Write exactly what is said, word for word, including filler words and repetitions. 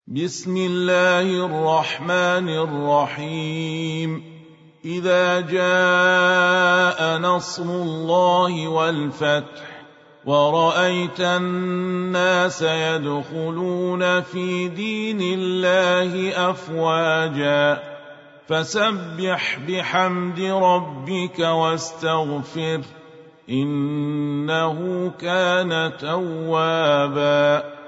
بسم الله الرحمن الرحيم إذا جاء نصر الله والفتح ورأيت الناس يدخلون في دين الله أفواجا فسبح بحمد ربك واستغفر إنه كان توابا